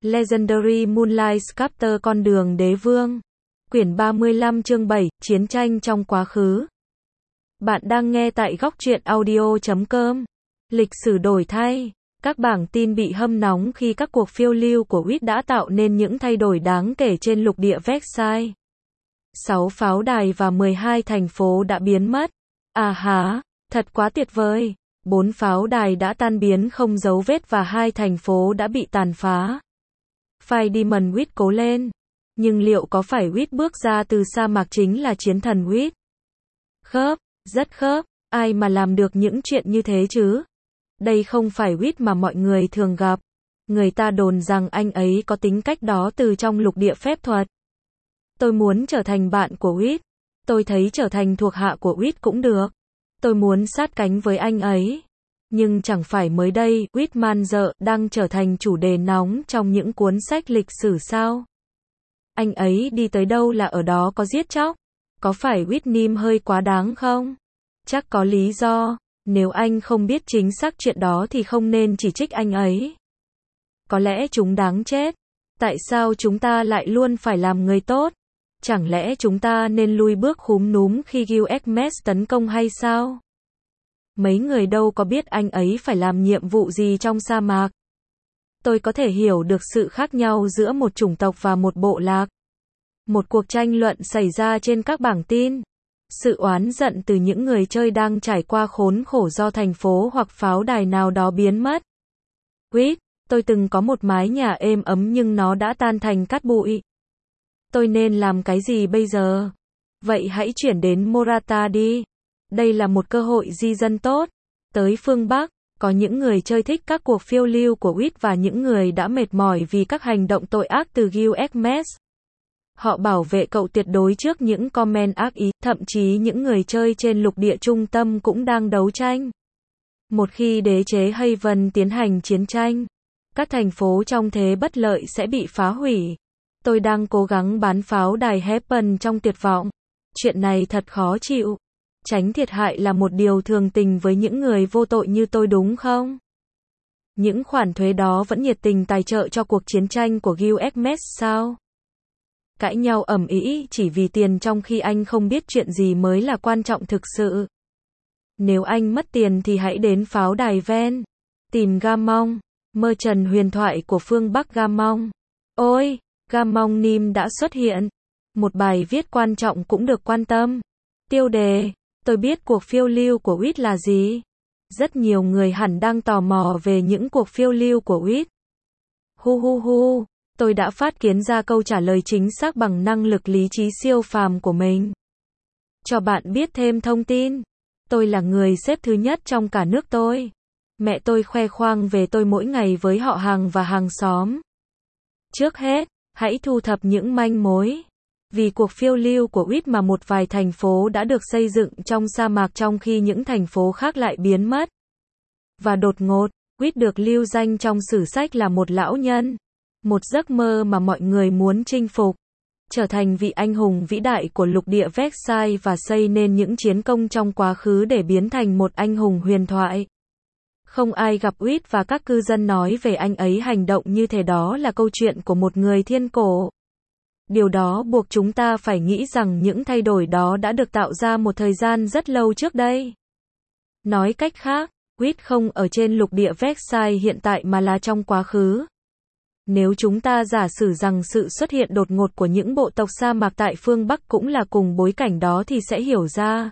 Legendary Moonlight Sculptor Con đường đế vương. Quyển 35 chương 7, Chiến tranh trong quá khứ. Bạn đang nghe tại góc truyện audio.com. Lịch sử đổi thay. Các bảng tin bị hâm nóng khi các cuộc phiêu lưu của Witt đã tạo nên những thay đổi đáng kể trên lục địa Versailles. 6 pháo đài và 12 thành phố đã biến mất. À há, thật quá tuyệt vời. 4 pháo đài đã tan biến không dấu vết và 2 thành phố đã bị tàn phá. Phải Demon Witt cố lên. Nhưng liệu có phải Witt bước ra từ sa mạc chính là chiến thần Witt? Khớp, rất khớp. Ai mà làm được những chuyện như thế chứ? Đây không phải Witt mà mọi người thường gặp. Người ta đồn rằng anh ấy có tính cách đó từ trong lục địa phép thuật. Tôi muốn trở thành bạn của Witt. Tôi thấy trở thành thuộc hạ của Witt cũng được. Tôi muốn sát cánh với anh ấy. Nhưng chẳng phải mới đây, Witt man dợ đang trở thành chủ đề nóng trong những cuốn sách lịch sử sao? Anh ấy đi tới đâu là ở đó có giết chóc. Có phải Witt Nim hơi quá đáng không? Chắc có lý do. Nếu anh không biết chính xác chuyện đó thì không nên chỉ trích anh ấy. Có lẽ chúng đáng chết. Tại sao chúng ta lại luôn phải làm người tốt? Chẳng lẽ chúng ta nên lui bước khúm núm khi Gilgamesh tấn công hay sao? Mấy người đâu có biết anh ấy phải làm nhiệm vụ gì trong sa mạc. Tôi có thể hiểu được sự khác nhau giữa một chủng tộc và một bộ lạc. Một cuộc tranh luận xảy ra trên các bảng tin. Sự oán giận từ những người chơi đang trải qua khốn khổ do thành phố hoặc pháo đài nào đó biến mất. Witt, tôi từng có một mái nhà êm ấm nhưng nó đã tan thành cát bụi. Tôi nên làm cái gì bây giờ? Vậy hãy chuyển đến Morata đi. Đây là một cơ hội di dân tốt. Tới phương Bắc, có những người chơi thích các cuộc phiêu lưu của Witt và những người đã mệt mỏi vì các hành động tội ác từ Gilgamesh. Họ bảo vệ cậu tuyệt đối trước những comment ác ý, thậm chí những người chơi trên lục địa trung tâm cũng đang đấu tranh. Một khi đế chế Haven tiến hành chiến tranh, các thành phố trong thế bất lợi sẽ bị phá hủy. Tôi đang cố gắng bán pháo đài Heaven trong tuyệt vọng. Chuyện này thật khó chịu. Tránh thiệt hại là một điều thường tình với những người vô tội như tôi đúng không? Những khoản thuế đó vẫn nhiệt tình tài trợ cho cuộc chiến tranh của Gilgamesh sao? Cãi nhau ầm ĩ chỉ vì tiền trong khi anh không biết chuyện gì mới là quan trọng thực sự. Nếu anh mất tiền thì hãy đến pháo đài Ven. Tìm Gamong, merchant huyền thoại của phương Bắc Gamong. Ôi, Gamong Nim đã xuất hiện. Một bài viết quan trọng cũng được quan tâm. Tiêu đề, tôi biết cuộc phiêu lưu của Witt là gì. Rất nhiều người hẳn đang tò mò về những cuộc phiêu lưu của Witt. Hu, tôi đã phát kiến ra câu trả lời chính xác bằng năng lực lý trí siêu phàm của mình. Cho bạn biết thêm thông tin. Tôi là người xếp thứ nhất trong cả nước tôi. Mẹ tôi khoe khoang về tôi mỗi ngày với họ hàng và hàng xóm. Trước hết, hãy thu thập những manh mối. Vì cuộc phiêu lưu của Witt mà một vài thành phố đã được xây dựng trong sa mạc trong khi những thành phố khác lại biến mất. Và đột ngột, Witt được lưu danh trong sử sách là một lão nhân. Một giấc mơ mà mọi người muốn chinh phục. Trở thành vị anh hùng vĩ đại của lục địa Versailles và xây nên những chiến công trong quá khứ để biến thành một anh hùng huyền thoại. Không ai gặp Witt và các cư dân nói về anh ấy hành động như thế, đó là câu chuyện của một người thiên cổ. Điều đó buộc chúng ta phải nghĩ rằng những thay đổi đó đã được tạo ra một thời gian rất lâu trước đây. Nói cách khác, Witt không ở trên lục địa Versailles hiện tại mà là trong quá khứ. Nếu chúng ta giả sử rằng sự xuất hiện đột ngột của những bộ tộc sa mạc tại phương Bắc cũng là cùng bối cảnh đó thì sẽ hiểu ra.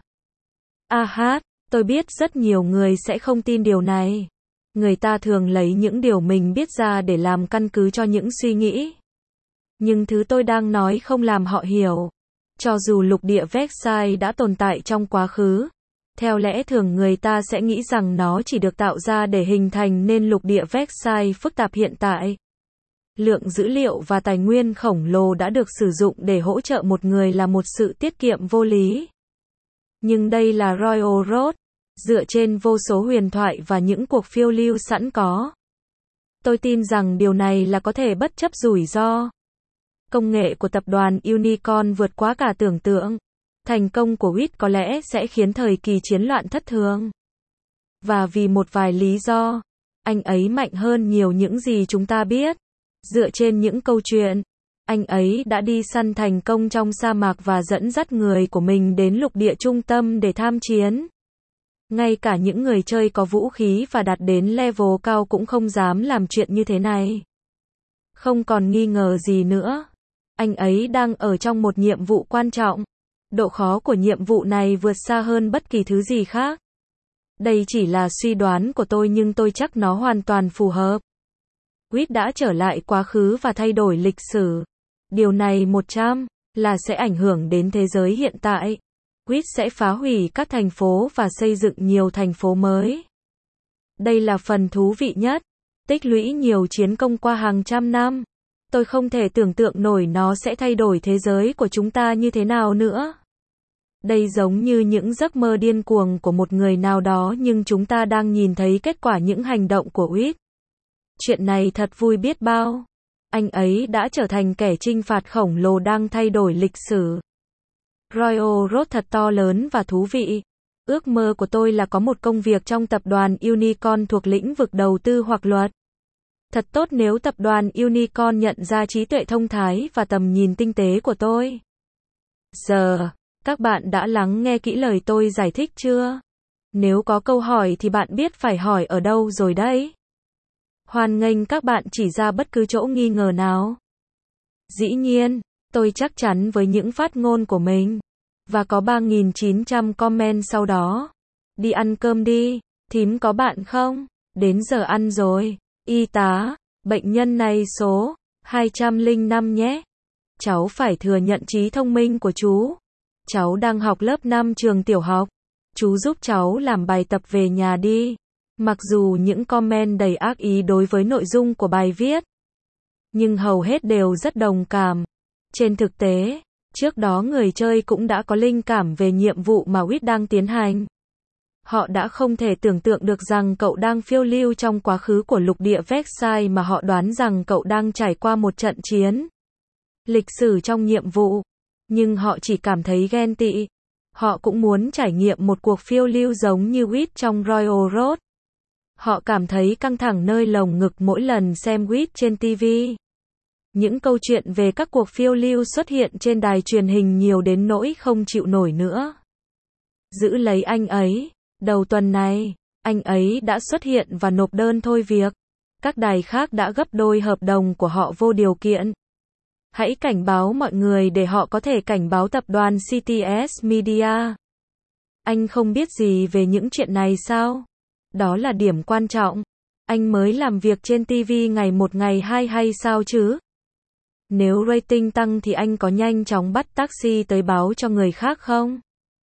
Tôi biết rất nhiều người sẽ không tin điều này. Người ta thường lấy những điều mình biết ra để làm căn cứ cho những suy nghĩ. Nhưng thứ tôi đang nói không làm họ hiểu. Cho dù lục địa Versailles đã tồn tại trong quá khứ, theo lẽ thường người ta sẽ nghĩ rằng nó chỉ được tạo ra để hình thành nên lục địa Versailles phức tạp hiện tại. Lượng dữ liệu và tài nguyên khổng lồ đã được sử dụng để hỗ trợ một người là một sự tiết kiệm vô lý. Nhưng đây là Royal Road, dựa trên vô số huyền thoại và những cuộc phiêu lưu sẵn có. Tôi tin rằng điều này là có thể bất chấp rủi ro. Công nghệ của tập đoàn Unicorn vượt quá cả tưởng tượng. Thành công của Witt có lẽ sẽ khiến thời kỳ chiến loạn thất thường. Và vì một vài lý do, anh ấy mạnh hơn nhiều những gì chúng ta biết. Dựa trên những câu chuyện, anh ấy đã đi săn thành công trong sa mạc và dẫn dắt người của mình đến lục địa trung tâm để tham chiến. Ngay cả những người chơi có vũ khí và đạt đến level cao cũng không dám làm chuyện như thế này. Không còn nghi ngờ gì nữa. Anh ấy đang ở trong một nhiệm vụ quan trọng. Độ khó của nhiệm vụ này vượt xa hơn bất kỳ thứ gì khác. Đây chỉ là suy đoán của tôi nhưng tôi chắc nó hoàn toàn phù hợp. Reed đã trở lại quá khứ và thay đổi lịch sử. Điều này 100% là sẽ ảnh hưởng đến thế giới hiện tại. Reed sẽ phá hủy các thành phố và xây dựng nhiều thành phố mới. Đây là phần thú vị nhất. Tích lũy nhiều chiến công qua hàng trăm năm. Tôi không thể tưởng tượng nổi nó sẽ thay đổi thế giới của chúng ta như thế nào nữa. Đây giống như những giấc mơ điên cuồng của một người nào đó nhưng chúng ta đang nhìn thấy kết quả những hành động của Reed. Chuyện này thật vui biết bao. Anh ấy đã trở thành kẻ chinh phạt khổng lồ đang thay đổi lịch sử. Royal Road thật to lớn và thú vị. Ước mơ của tôi là có một công việc trong tập đoàn Unicorn thuộc lĩnh vực đầu tư hoặc luật. Thật tốt nếu tập đoàn Unicorn nhận ra trí tuệ thông thái và tầm nhìn tinh tế của tôi. Giờ, các bạn đã lắng nghe kỹ lời tôi giải thích chưa? Nếu có câu hỏi thì bạn biết phải hỏi ở đâu rồi đấy. Hoan nghênh các bạn chỉ ra bất cứ chỗ nghi ngờ nào. Dĩ nhiên, tôi chắc chắn với những phát ngôn của mình. Và có 3.900 comment sau đó. Đi ăn cơm đi, thím có bạn không? Đến giờ ăn rồi. Y tá, bệnh nhân này số 205 nhé. Cháu phải thừa nhận trí thông minh của chú. Cháu đang học lớp 5 trường tiểu học. Chú giúp cháu làm bài tập về nhà đi. Mặc dù những comment đầy ác ý đối với nội dung của bài viết, nhưng hầu hết đều rất đồng cảm. Trên thực tế, trước đó người chơi cũng đã có linh cảm về nhiệm vụ mà Reed đang tiến hành. Họ đã không thể tưởng tượng được rằng cậu đang phiêu lưu trong quá khứ của lục địa Vexai mà họ đoán rằng cậu đang trải qua một trận chiến lịch sử trong nhiệm vụ. Nhưng họ chỉ cảm thấy ghen tị. Họ cũng muốn trải nghiệm một cuộc phiêu lưu giống như Reed trong Royal Road. Họ cảm thấy căng thẳng nơi lồng ngực mỗi lần xem Reed trên TV. Những câu chuyện về các cuộc phiêu lưu xuất hiện trên đài truyền hình nhiều đến nỗi không chịu nổi nữa. Giữ lấy anh ấy. Đầu tuần này, anh ấy đã xuất hiện và nộp đơn thôi việc. Các đài khác đã gấp đôi hợp đồng của họ vô điều kiện. Hãy cảnh báo mọi người để họ có thể cảnh báo tập đoàn CTS Media. Anh không biết gì về những chuyện này sao? Đó là điểm quan trọng. Anh mới làm việc trên TV ngày 1 ngày 2 hay sao chứ? Nếu rating tăng thì anh có nhanh chóng bắt taxi tới báo cho người khác không?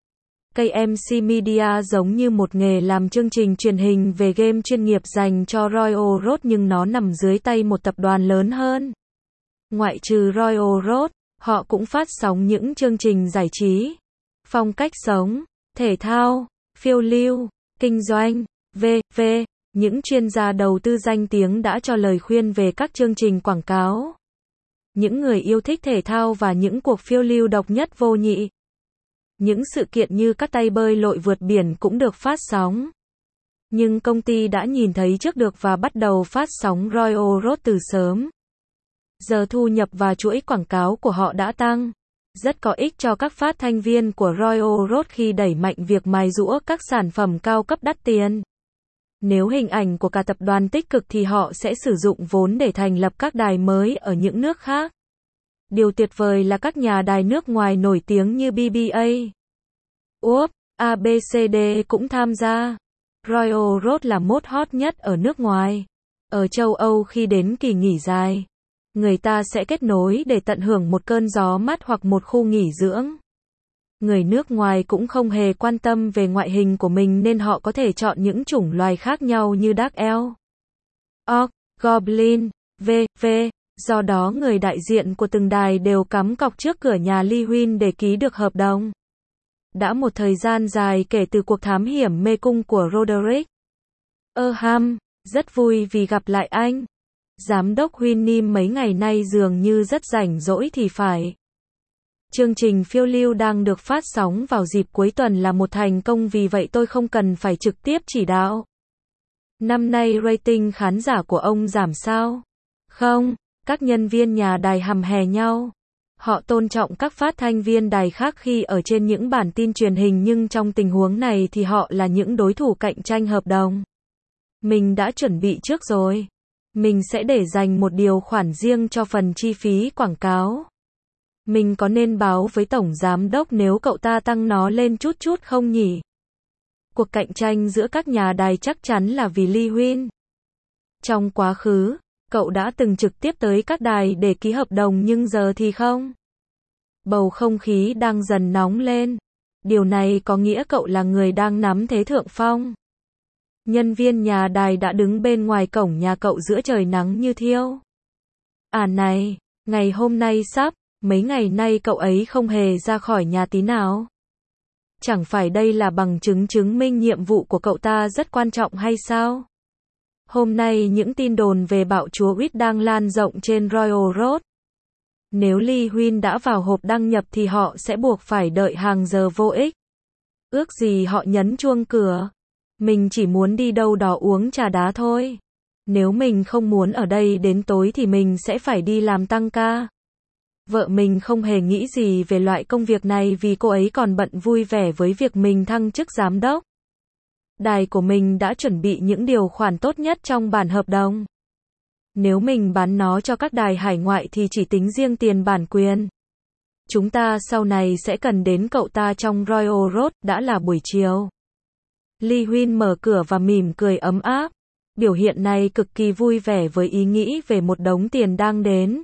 KMC Media giống như một nghề làm chương trình truyền hình về game chuyên nghiệp dành cho Royal Road nhưng nó nằm dưới tay một tập đoàn lớn hơn. Ngoại trừ Royal Road, họ cũng phát sóng những chương trình giải trí, phong cách sống, thể thao, phiêu lưu, kinh doanh, v.v. Những chuyên gia đầu tư danh tiếng đã cho lời khuyên về các chương trình quảng cáo. Những người yêu thích thể thao và những cuộc phiêu lưu độc nhất vô nhị. Những sự kiện như các tay bơi lội vượt biển cũng được phát sóng. Nhưng công ty đã nhìn thấy trước được và bắt đầu phát sóng Royal Road từ sớm. Giờ thu nhập và chuỗi quảng cáo của họ đã tăng. Rất có ích cho các phát thanh viên của Royal Road khi đẩy mạnh việc mài giũa các sản phẩm cao cấp đắt tiền. Nếu hình ảnh của cả tập đoàn tích cực thì họ sẽ sử dụng vốn để thành lập các đài mới ở những nước khác. Điều tuyệt vời là các nhà đài nước ngoài nổi tiếng như BBA, ABCD cũng tham gia. Royal Road là mốt hot nhất ở nước ngoài. Ở châu Âu khi đến kỳ nghỉ dài, người ta sẽ kết nối để tận hưởng một cơn gió mát hoặc một khu nghỉ dưỡng. Người nước ngoài cũng không hề quan tâm về ngoại hình của mình nên họ có thể chọn những chủng loài khác nhau như Dark Elf, Orc, Goblin, v.v. Do đó người đại diện của từng đài đều cắm cọc trước cửa nhà Lee Huynh để ký được hợp đồng. Đã một thời gian dài kể từ cuộc thám hiểm mê cung của Roderick Earham, rất vui vì gặp lại anh. Giám đốc Huynh mấy ngày nay dường như rất rảnh rỗi thì phải. Chương trình phiêu lưu đang được phát sóng vào dịp cuối tuần là một thành công vì vậy tôi không cần phải trực tiếp chỉ đạo. Năm nay rating khán giả của ông giảm sao? Không, Các nhân viên nhà đài hằm hè nhau. Họ tôn trọng các phát thanh viên đài khác khi ở trên những bản tin truyền hình, nhưng trong tình huống này thì họ là những đối thủ cạnh tranh hợp đồng. Mình đã chuẩn bị trước rồi. Mình sẽ để dành một điều khoản riêng cho phần chi phí quảng cáo. Mình có nên báo với tổng giám đốc nếu cậu ta tăng nó lên chút chút không nhỉ? Cuộc cạnh tranh giữa các nhà đài chắc chắn là vì Lee Huynh. Trong quá khứ, cậu đã từng trực tiếp tới các đài để ký hợp đồng, nhưng giờ thì không. Bầu không khí đang dần nóng lên. Điều này có nghĩa cậu là người đang nắm thế thượng phong. Nhân viên nhà đài đã đứng bên ngoài cổng nhà cậu giữa trời nắng như thiêu. Này, ngày hôm nay sắp, mấy ngày nay cậu ấy không hề ra khỏi nhà tí nào. Chẳng phải đây là bằng chứng chứng minh nhiệm vụ của cậu ta rất quan trọng hay sao? Hôm nay những tin đồn về bạo chúa Reed đang lan rộng trên Royal Road. Nếu Lee Huynh đã vào hộp đăng nhập thì họ sẽ buộc phải đợi hàng giờ vô ích. Ước gì họ nhấn chuông cửa. Mình chỉ muốn đi đâu đó uống trà đá thôi. Nếu mình không muốn ở đây đến tối thì mình sẽ phải đi làm tăng ca. Vợ mình không hề nghĩ gì về loại công việc này vì cô ấy còn bận vui vẻ với việc mình thăng chức giám đốc. Đài của mình đã chuẩn bị những điều khoản tốt nhất trong bản hợp đồng. Nếu mình bán nó cho các đài hải ngoại thì chỉ tính riêng tiền bản quyền. Chúng ta sau này sẽ cần đến cậu ta trong Royal Road. Đã là buổi chiều. Lee Huynh mở cửa và mỉm cười ấm áp. Biểu hiện này cực kỳ vui vẻ với ý nghĩ về một đống tiền đang đến.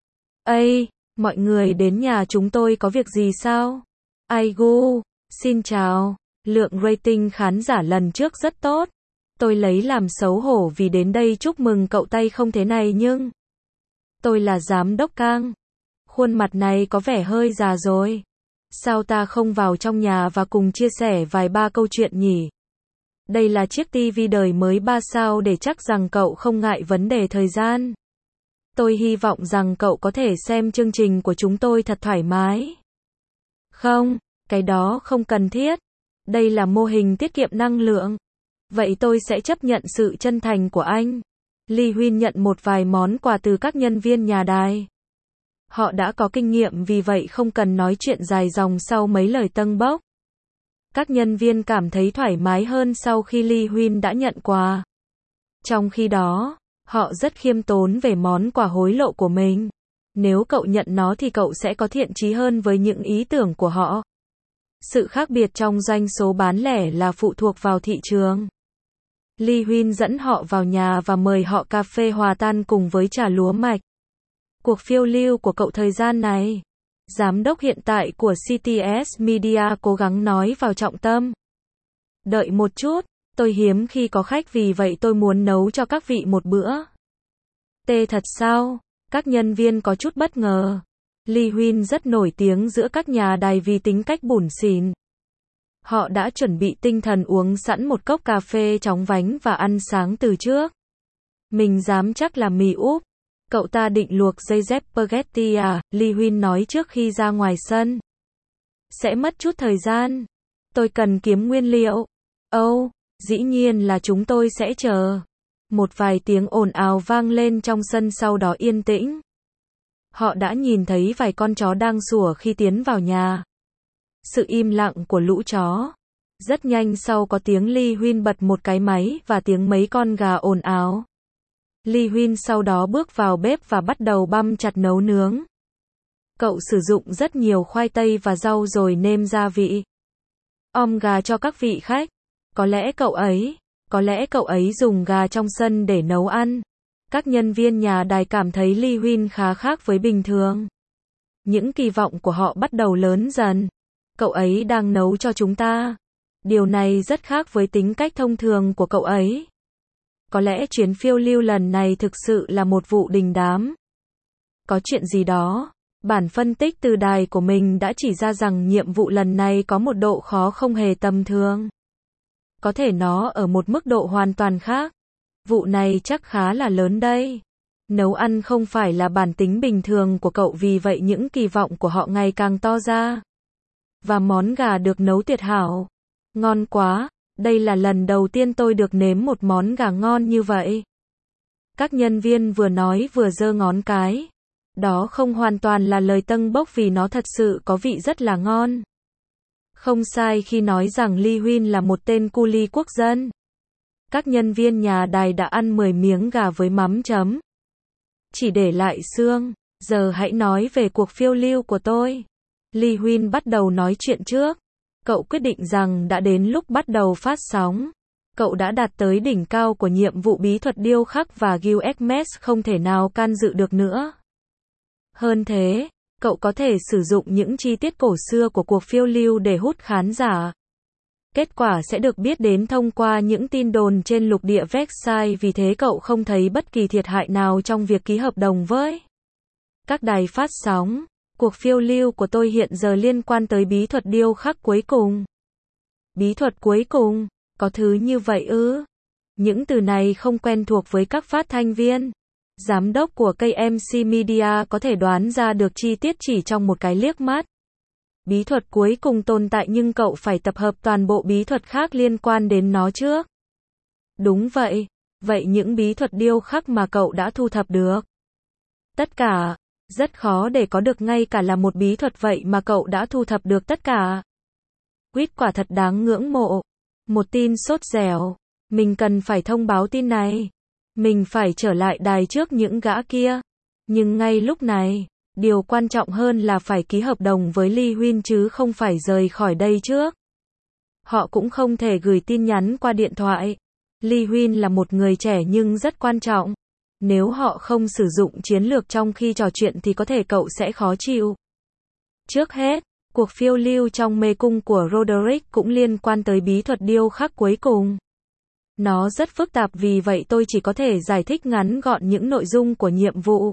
Ây, mọi người đến nhà chúng tôi có việc gì sao? Aigu, xin chào. Lượng rating khán giả lần trước rất tốt. Tôi lấy làm xấu hổ vì đến đây chúc mừng cậu tay không thế này nhưng... Tôi là giám đốc Kang. Khuôn mặt này có vẻ hơi già rồi. Sao ta không vào trong nhà và cùng chia sẻ vài ba câu chuyện nhỉ? Đây là chiếc TV đời mới 3 sao để chắc rằng cậu không ngại vấn đề thời gian. Tôi hy vọng rằng cậu có thể xem chương trình của chúng tôi thật thoải mái. Không, cái đó không cần thiết. Đây là mô hình tiết kiệm năng lượng. Vậy tôi sẽ chấp nhận sự chân thành của anh. Lee Huynh nhận một vài món quà từ các nhân viên nhà đài. Họ đã có kinh nghiệm vì vậy không cần nói chuyện dài dòng sau mấy lời tâng bốc. Các nhân viên cảm thấy thoải mái hơn sau khi Lee Huynh đã nhận quà. Trong khi đó, họ rất khiêm tốn về món quà hối lộ của mình. Nếu cậu nhận nó thì cậu sẽ có thiện chí hơn với những ý tưởng của họ. Sự khác biệt trong doanh số bán lẻ là phụ thuộc vào thị trường. Lee Huynh dẫn họ vào nhà và mời họ cà phê hòa tan cùng với trà lúa mạch. Cuộc phiêu lưu của cậu thời gian này. Giám đốc hiện tại của CTS Media cố gắng nói vào trọng tâm. Đợi một chút, tôi hiếm khi có khách vì vậy tôi muốn nấu cho các vị một bữa. Tê thật sao? Các nhân viên có chút bất ngờ. Lee Huynh rất nổi tiếng giữa các nhà đài vì tính cách bủn xỉn. Họ đã chuẩn bị tinh thần uống sẵn một cốc cà phê chóng vánh và ăn sáng từ trước. Mình dám chắc là mì úp. Cậu ta định luộc dây dép spaghetti à? Lee Huynh nói trước khi ra ngoài sân. Sẽ mất chút thời gian. Tôi cần kiếm nguyên liệu. Dĩ nhiên là chúng tôi sẽ chờ. Một vài tiếng ồn ào vang lên trong sân sau đó yên tĩnh. Họ đã nhìn thấy vài con chó đang sủa khi tiến vào nhà. Sự im lặng của lũ chó. Rất nhanh sau có tiếng Lee Huynh bật một cái máy và tiếng mấy con gà ồn ào. Lee Huynh sau đó bước vào bếp và bắt đầu băm chặt nấu nướng. Cậu sử dụng rất nhiều khoai tây và rau rồi nêm gia vị. Gà cho các vị khách. Có lẽ cậu ấy dùng gà trong sân để nấu ăn. Các nhân viên nhà đài cảm thấy Lee Huynh khá khác với bình thường. Những kỳ vọng của họ bắt đầu lớn dần. Cậu ấy đang nấu cho chúng ta. Điều này rất khác với tính cách thông thường của cậu ấy. Có lẽ chuyến phiêu lưu lần này thực sự là một vụ đình đám. Có chuyện gì đó. Bản phân tích từ đài của mình đã chỉ ra rằng nhiệm vụ lần này có một độ khó không hề tầm thường. Có thể nó ở một mức độ hoàn toàn khác. Vụ này chắc khá là lớn đây. Nấu ăn không phải là bản tính bình thường của cậu vì vậy những kỳ vọng của họ ngày càng to ra. Và món gà được nấu tuyệt hảo. Ngon quá, đây là lần đầu tiên tôi được nếm một món gà ngon như vậy. Các nhân viên vừa nói vừa giơ ngón cái. Đó không hoàn toàn là lời tâng bốc vì nó thật sự có vị rất là ngon. Không sai khi nói rằng Lee Huynh là một tên cu li quốc dân. Các nhân viên nhà đài đã ăn 10 miếng gà với mắm chấm. Chỉ để lại xương. Giờ hãy nói về cuộc phiêu lưu của tôi. Lee Huynh bắt đầu nói chuyện trước. Cậu quyết định rằng đã đến lúc bắt đầu phát sóng. Cậu đã đạt tới đỉnh cao của nhiệm vụ bí thuật điêu khắc và Gilgamesh không thể nào can dự được nữa. Hơn thế, cậu có thể sử dụng những chi tiết cổ xưa của cuộc phiêu lưu để hút khán giả. Kết quả sẽ được biết đến thông qua những tin đồn trên lục địa Versailles, vì thế cậu không thấy bất kỳ thiệt hại nào trong việc ký hợp đồng với các đài phát sóng. Cuộc phiêu lưu của tôi hiện giờ liên quan tới bí thuật điêu khắc cuối cùng. Bí thuật cuối cùng, có thứ như vậy ư? Những từ này không quen thuộc với các phát thanh viên. Giám đốc của KMC Media có thể đoán ra được chi tiết chỉ trong một cái liếc mắt. Bí thuật cuối cùng tồn tại nhưng cậu phải tập hợp toàn bộ bí thuật khác liên quan đến nó trước. Đúng vậy. Vậy những bí thuật điêu khắc mà cậu đã thu thập được? Tất cả. Rất khó để có được ngay cả là một bí thuật vậy mà cậu đã thu thập được tất cả. Quýt quả thật đáng ngưỡng mộ. Một tin sốt dẻo. Mình cần phải thông báo tin này. Mình phải trở lại đài trước những gã kia. Nhưng ngay lúc này, điều quan trọng hơn là phải ký hợp đồng với Lee Huynh chứ không phải rời khỏi đây trước. Họ cũng không thể gửi tin nhắn qua điện thoại. Lee Huynh là một người trẻ nhưng rất quan trọng. Nếu họ không sử dụng chiến lược trong khi trò chuyện thì có thể cậu sẽ khó chịu. Trước hết, cuộc phiêu lưu trong mê cung của Roderick cũng liên quan tới bí thuật điêu khắc cuối cùng. Nó rất phức tạp, vì vậy tôi chỉ có thể giải thích ngắn gọn những nội dung của nhiệm vụ.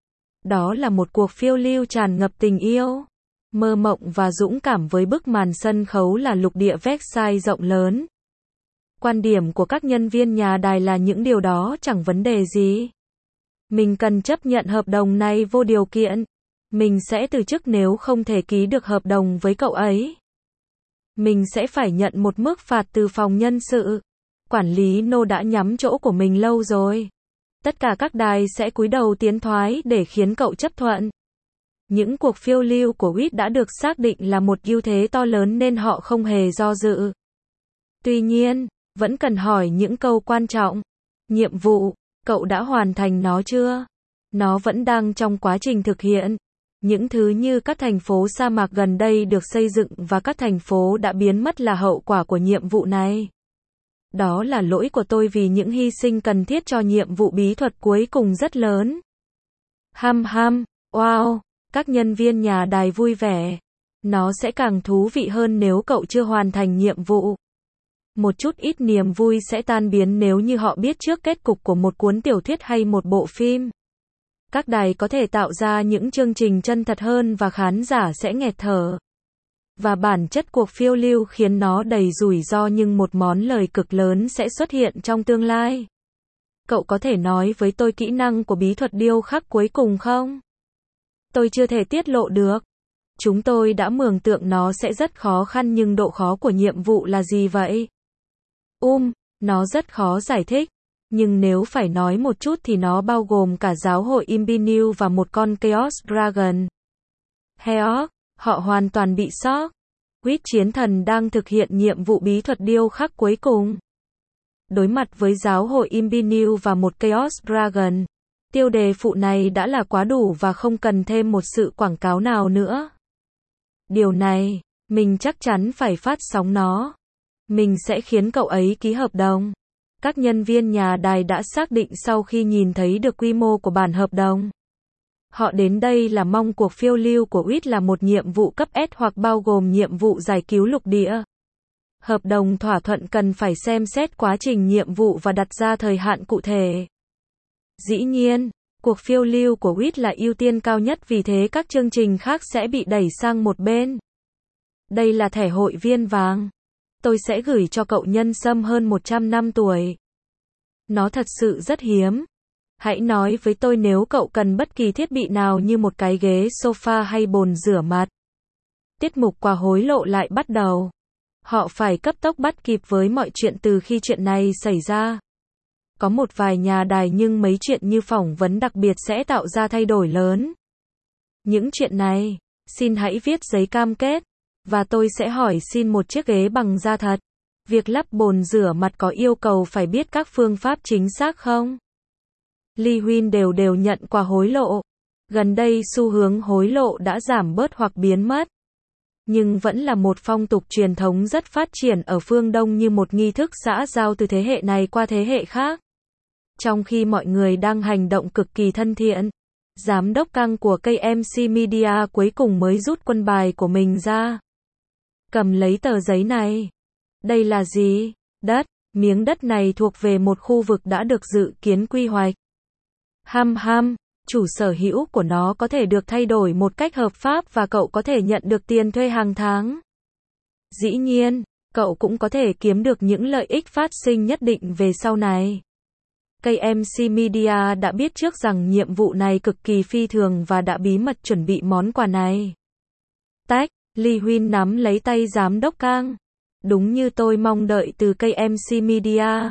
Đó là một cuộc phiêu lưu tràn ngập tình yêu, mơ mộng và dũng cảm với bức màn sân khấu là lục địa Versailles rộng lớn. Quan điểm của các nhân viên nhà đài là những điều đó chẳng vấn đề gì. Mình cần chấp nhận hợp đồng này vô điều kiện. Mình sẽ từ chức nếu không thể ký được hợp đồng với cậu ấy. Mình sẽ phải nhận một mức phạt từ phòng nhân sự. Quản lý Nô đã nhắm chỗ của mình lâu rồi. Tất cả các đài sẽ cúi đầu tiến thoái để khiến cậu chấp thuận. Những cuộc phiêu lưu của Witt đã được xác định là một ưu thế to lớn nên họ không hề do dự. Tuy nhiên, vẫn cần hỏi những câu quan trọng. Nhiệm vụ, cậu đã hoàn thành nó chưa? Nó vẫn đang trong quá trình thực hiện. Những thứ như các thành phố sa mạc gần đây được xây dựng và các thành phố đã biến mất là hậu quả của nhiệm vụ này. Đó là lỗi của tôi vì những hy sinh cần thiết cho nhiệm vụ bí thuật cuối cùng rất lớn. Wow, các nhân viên nhà đài vui vẻ. Nó sẽ càng thú vị hơn nếu cậu chưa hoàn thành nhiệm vụ. Một chút ít niềm vui sẽ tan biến nếu như họ biết trước kết cục của một cuốn tiểu thuyết hay một bộ phim. Các đài có thể tạo ra những chương trình chân thật hơn và khán giả sẽ nghẹt thở. Và bản chất cuộc phiêu lưu khiến nó đầy rủi ro, nhưng một món lời cực lớn sẽ xuất hiện trong tương lai. Cậu có thể nói với tôi kỹ năng của bí thuật điêu khắc cuối cùng không? Tôi chưa thể tiết lộ được. Chúng tôi đã mường tượng nó sẽ rất khó khăn, nhưng độ khó của nhiệm vụ là gì vậy? Nó rất khó giải thích. Nhưng nếu phải nói một chút thì nó bao gồm cả giáo hội Imbinu và một con Chaos Dragon. Họ hoàn toàn bị sốc. Witt chiến thần đang thực hiện nhiệm vụ bí thuật điêu khắc cuối cùng. Đối mặt với giáo hội Imbinu và một Chaos Dragon, tiêu đề phụ này đã là quá đủ và không cần thêm một sự quảng cáo nào nữa. Điều này, mình chắc chắn phải phát sóng nó. Mình sẽ khiến cậu ấy ký hợp đồng. Các nhân viên nhà đài đã xác định sau khi nhìn thấy được quy mô của bản hợp đồng. Họ đến đây là mong cuộc phiêu lưu của Witt là một nhiệm vụ cấp S hoặc bao gồm nhiệm vụ giải cứu lục địa. Hợp đồng thỏa thuận cần phải xem xét quá trình nhiệm vụ và đặt ra thời hạn cụ thể. Dĩ nhiên, cuộc phiêu lưu của Witt là ưu tiên cao nhất, vì thế các chương trình khác sẽ bị đẩy sang một bên. Đây là thẻ hội viên vàng. Tôi sẽ gửi cho cậu nhân sâm hơn 100 năm tuổi. Nó thật sự rất hiếm. Hãy nói với tôi nếu cậu cần bất kỳ thiết bị nào như một cái ghế sofa hay bồn rửa mặt. Tiết mục quà hối lộ lại bắt đầu. Họ phải cấp tốc bắt kịp với mọi chuyện từ khi chuyện này xảy ra. Có một vài nhà đài nhưng mấy chuyện như phỏng vấn đặc biệt sẽ tạo ra thay đổi lớn. Những chuyện này, xin hãy viết giấy cam kết, và tôi sẽ hỏi xin một chiếc ghế bằng da thật. Việc lắp bồn rửa mặt có yêu cầu phải biết các phương pháp chính xác không? Lee Huynh đều nhận quà hối lộ. Gần đây xu hướng hối lộ đã giảm bớt hoặc biến mất. Nhưng vẫn là một phong tục truyền thống rất phát triển ở phương Đông như một nghi thức xã giao từ thế hệ này qua thế hệ khác. Trong khi mọi người đang hành động cực kỳ thân thiện, giám đốc căng của KMC Media cuối cùng mới rút quân bài của mình ra. Cầm lấy tờ giấy này. Đây là gì? Đất. Miếng đất này thuộc về một khu vực đã được dự kiến quy hoạch. Chủ sở hữu của nó có thể được thay đổi một cách hợp pháp và cậu có thể nhận được tiền thuê hàng tháng. Dĩ nhiên, cậu cũng có thể kiếm được những lợi ích phát sinh nhất định về sau này. KMC Media đã biết trước rằng nhiệm vụ này cực kỳ phi thường và đã bí mật chuẩn bị món quà này. Tách, Lee Huynh nắm lấy tay giám đốc Kang. Đúng như tôi mong đợi từ KMC Media.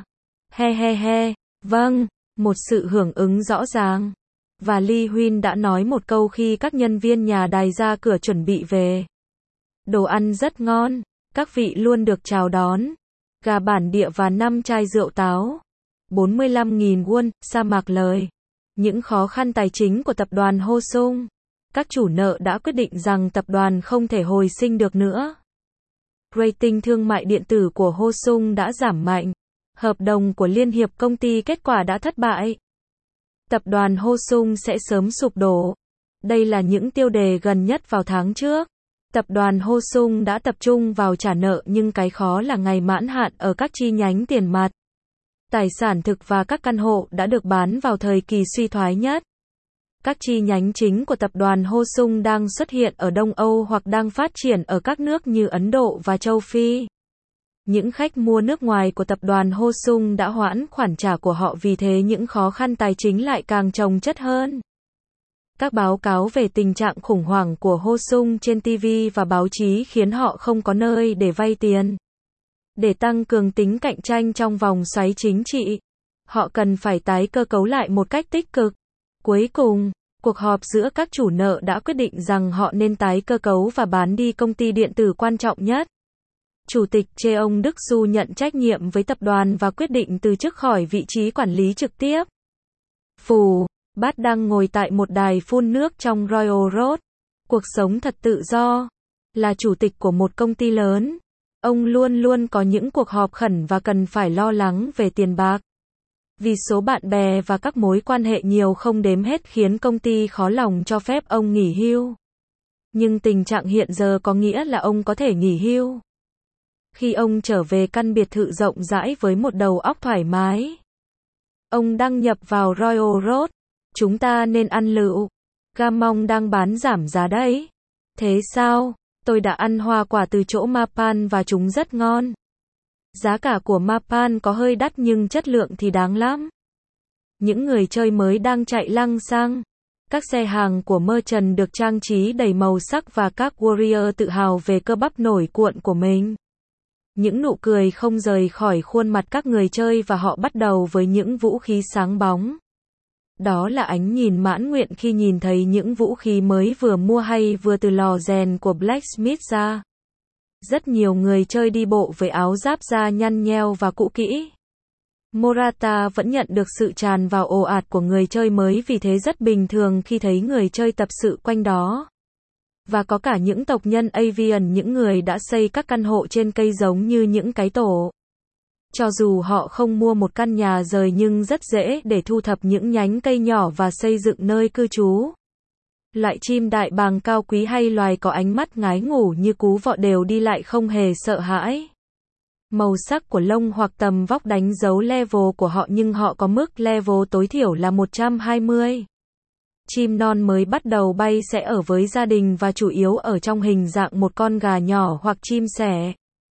Vâng, một sự hưởng ứng rõ ràng. Và Lee Huynh đã nói một câu khi các nhân viên nhà đài ra cửa chuẩn bị về. Đồ ăn rất ngon, các vị luôn được chào đón. Gà bản địa và 5 chai rượu táo. 45.000 won, sa mạc lời. Những khó khăn tài chính của tập đoàn Hosung. Các chủ nợ đã quyết định rằng tập đoàn không thể hồi sinh được nữa. Rating thương mại điện tử của Hosung đã giảm mạnh. Hợp đồng của Liên hiệp công ty kết quả đã thất bại. Tập đoàn Hosung sẽ sớm sụp đổ. Đây là những tiêu đề gần nhất vào tháng trước. Tập đoàn Hosung đã tập trung vào trả nợ nhưng cái khó là ngày mãn hạn ở các chi nhánh tiền mặt. Tài sản thực và các căn hộ đã được bán vào thời kỳ suy thoái nhất. Các chi nhánh chính của tập đoàn Hosung đang xuất hiện ở Đông Âu hoặc đang phát triển ở các nước như Ấn Độ và châu Phi. Những khách mua nước ngoài của tập đoàn Hosung đã hoãn khoản trả của họ vì thế những khó khăn tài chính lại càng chồng chất hơn. Các báo cáo về tình trạng khủng hoảng của Hosung trên TV và báo chí khiến họ không có nơi để vay tiền. Để tăng cường tính cạnh tranh trong vòng xoáy chính trị, họ cần phải tái cơ cấu lại một cách tích cực. Cuối cùng, cuộc họp giữa các chủ nợ đã quyết định rằng họ nên tái cơ cấu và bán đi công ty điện tử quan trọng nhất. Chủ tịch Cheong Đức Su nhận trách nhiệm với tập đoàn và quyết định từ chức khỏi vị trí quản lý trực tiếp. Bát đang ngồi tại một đài phun nước trong Royal Road. Cuộc sống thật tự do. Là chủ tịch của một công ty lớn, ông luôn luôn có những cuộc họp khẩn và cần phải lo lắng về tiền bạc. Vì số bạn bè và các mối quan hệ nhiều không đếm hết khiến công ty khó lòng cho phép ông nghỉ hưu. Nhưng tình trạng hiện giờ có nghĩa là ông có thể nghỉ hưu. Khi ông trở về căn biệt thự rộng rãi với một đầu óc thoải mái, ông đăng nhập vào Royal Road. Chúng ta nên ăn lựu. Gamong đang bán giảm giá đấy. Thế sao? Tôi đã ăn hoa quả từ chỗ Mapan và chúng rất ngon. Giá cả của Mapan có hơi đắt nhưng chất lượng thì đáng lắm. Những người chơi mới đang chạy lăng xăng. Các xe hàng của Merchant được trang trí đầy màu sắc và các warrior tự hào về cơ bắp nổi cuộn của mình. Những nụ cười không rời khỏi khuôn mặt các người chơi và họ bắt đầu với những vũ khí sáng bóng. Đó là ánh nhìn mãn nguyện khi nhìn thấy những vũ khí mới vừa mua hay vừa từ lò rèn của Blacksmith ra. Rất nhiều người chơi đi bộ với áo giáp da nhăn nheo và cũ kỹ. Morata vẫn nhận được sự tràn vào ồ ạt của người chơi mới vì thế rất bình thường khi thấy người chơi tập sự quanh đó. Và có cả những tộc nhân Avian, những người đã xây các căn hộ trên cây giống như những cái tổ. Cho dù họ không mua một căn nhà rời nhưng rất dễ để thu thập những nhánh cây nhỏ và xây dựng nơi cư trú. Loại chim đại bàng cao quý hay loài có ánh mắt ngái ngủ như cú vọ đều đi lại không hề sợ hãi. Màu sắc của lông hoặc tầm vóc đánh dấu level của họ nhưng họ có mức level tối thiểu là 120. Chim non mới bắt đầu bay sẽ ở với gia đình và chủ yếu ở trong hình dạng một con gà nhỏ hoặc chim sẻ.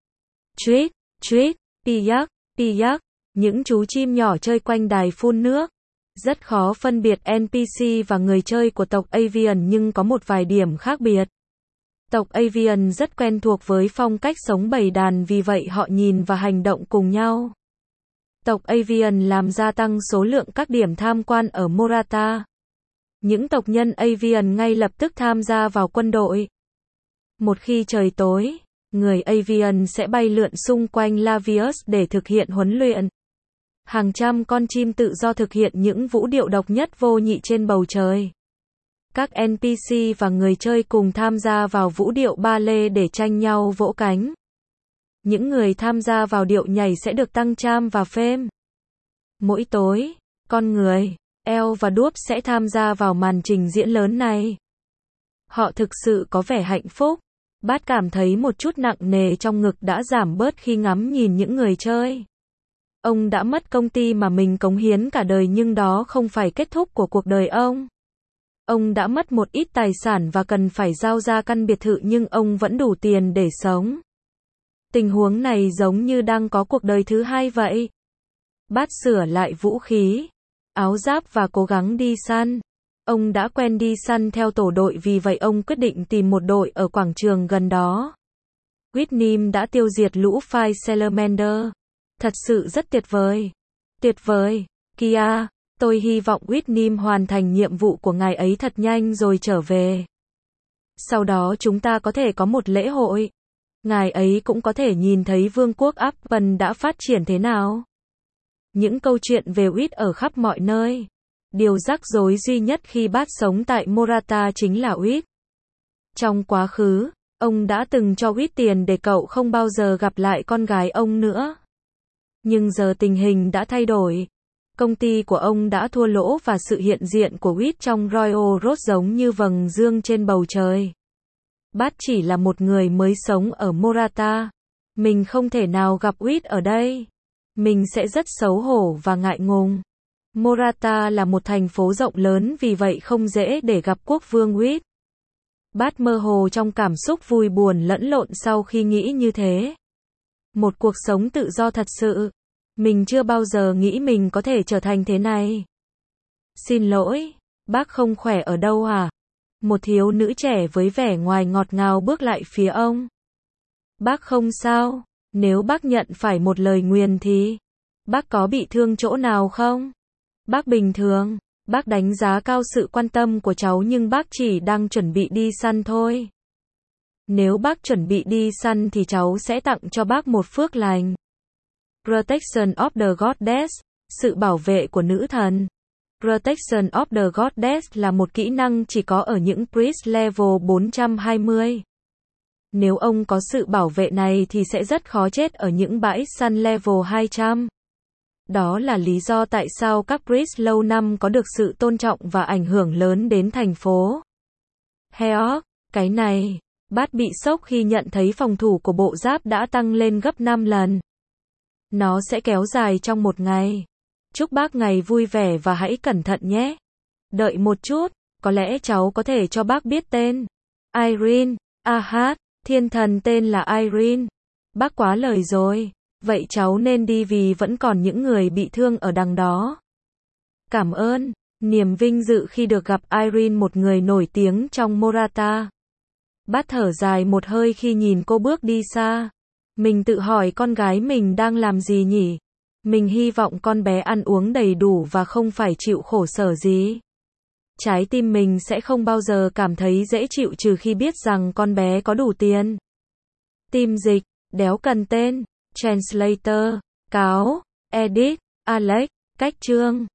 Tweet, piyak, những chú chim nhỏ chơi quanh đài phun nước. Rất khó phân biệt NPC và người chơi của tộc Avian nhưng có một vài điểm khác biệt. Tộc Avian rất quen thuộc với phong cách sống bầy đàn vì vậy họ nhìn và hành động cùng nhau. Tộc Avian làm gia tăng số lượng các điểm tham quan ở Morata. Những tộc nhân Avian ngay lập tức tham gia vào quân đội. Một khi trời tối, người Avian sẽ bay lượn xung quanh Lavius để thực hiện huấn luyện. Hàng trăm con chim tự do thực hiện những vũ điệu độc nhất vô nhị trên bầu trời. Các NPC và người chơi cùng tham gia vào vũ điệu ba lê để tranh nhau vỗ cánh. Những người tham gia vào điệu nhảy sẽ được tăng charm và fame. Mỗi tối, con người, elf và dwarf sẽ tham gia vào màn trình diễn lớn này. Họ thực sự có vẻ hạnh phúc. Bát cảm thấy một chút nặng nề trong ngực đã giảm bớt khi ngắm nhìn những người chơi. Ông đã mất công ty mà mình cống hiến cả đời nhưng đó không phải kết thúc của cuộc đời ông. Ông đã mất một ít tài sản và cần phải giao ra căn biệt thự nhưng ông vẫn đủ tiền để sống. Tình huống này giống như đang có cuộc đời thứ hai vậy. Bát sửa lại vũ khí, áo giáp và cố gắng đi săn. Ông đã quen đi săn theo tổ đội vì vậy ông quyết định tìm một đội ở quảng trường gần đó. Whitnim đã tiêu diệt lũ Fire Salamander. Thật sự rất tuyệt vời. Tuyệt vời. Kia, tôi hy vọng Whitnim hoàn thành nhiệm vụ của ngài ấy thật nhanh rồi trở về. Sau đó chúng ta có thể có một lễ hội. Ngài ấy cũng có thể nhìn thấy vương quốc Appen đã phát triển thế nào. Những câu chuyện về Whit ở khắp mọi nơi. Điều rắc rối duy nhất khi Bát sống tại Morata chính là Whit. Trong quá khứ, ông đã từng cho Whit tiền để cậu không bao giờ gặp lại con gái ông nữa. Nhưng giờ tình hình đã thay đổi. Công ty của ông đã thua lỗ và sự hiện diện của Whit trong Royal Road giống như vầng dương trên bầu trời. Bát chỉ là một người mới sống ở Morata. Mình không thể nào gặp Whit ở đây. Mình sẽ rất xấu hổ và ngại ngùng. Morata là một thành phố rộng lớn vì vậy không dễ để gặp quốc vương Whit. Bát mơ hồ trong cảm xúc vui buồn lẫn lộn sau khi nghĩ như thế. Một cuộc sống tự do thật sự. Mình chưa bao giờ nghĩ mình có thể trở thành thế này. Xin lỗi, bác không khỏe ở đâu à? Một thiếu nữ trẻ với vẻ ngoài ngọt ngào bước lại phía ông. Bác không sao, nếu bác nhận phải một lời nguyền thì... Bác có bị thương chỗ nào không? Bác bình thường, bác đánh giá cao sự quan tâm của cháu nhưng bác chỉ đang chuẩn bị đi săn thôi. Nếu bác chuẩn bị đi săn thì cháu sẽ tặng cho bác một phước lành. Protection of the Goddess, sự bảo vệ của nữ thần. Protection of the Goddess là một kỹ năng chỉ có ở những priest level 420. Nếu ông có sự bảo vệ này thì sẽ rất khó chết ở những bãi săn level 200. Đó là lý do tại sao các priest lâu năm có được sự tôn trọng và ảnh hưởng lớn đến thành phố. Heok, cái này, Bát bị sốc khi nhận thấy phòng thủ của bộ giáp đã tăng lên gấp 5 lần. Nó sẽ kéo dài trong một ngày. Chúc bác ngày vui vẻ và hãy cẩn thận nhé. Đợi một chút, có lẽ cháu có thể cho bác biết tên. Irene, thiên thần tên là Irene. Bác quá lời rồi. Vậy cháu nên đi vì vẫn còn những người bị thương ở đằng đó. Cảm ơn, niềm vinh dự khi được gặp Irene, một người nổi tiếng trong Morata. Bát thở dài một hơi khi nhìn cô bước đi xa. Mình tự hỏi con gái mình đang làm gì nhỉ? Mình hy vọng con bé ăn uống đầy đủ và không phải chịu khổ sở gì. Trái tim mình sẽ không bao giờ cảm thấy dễ chịu trừ khi biết rằng con bé có đủ tiền. Tim dịch, đéo cần tên. Translator, cáo, edit, Alex, cách chương.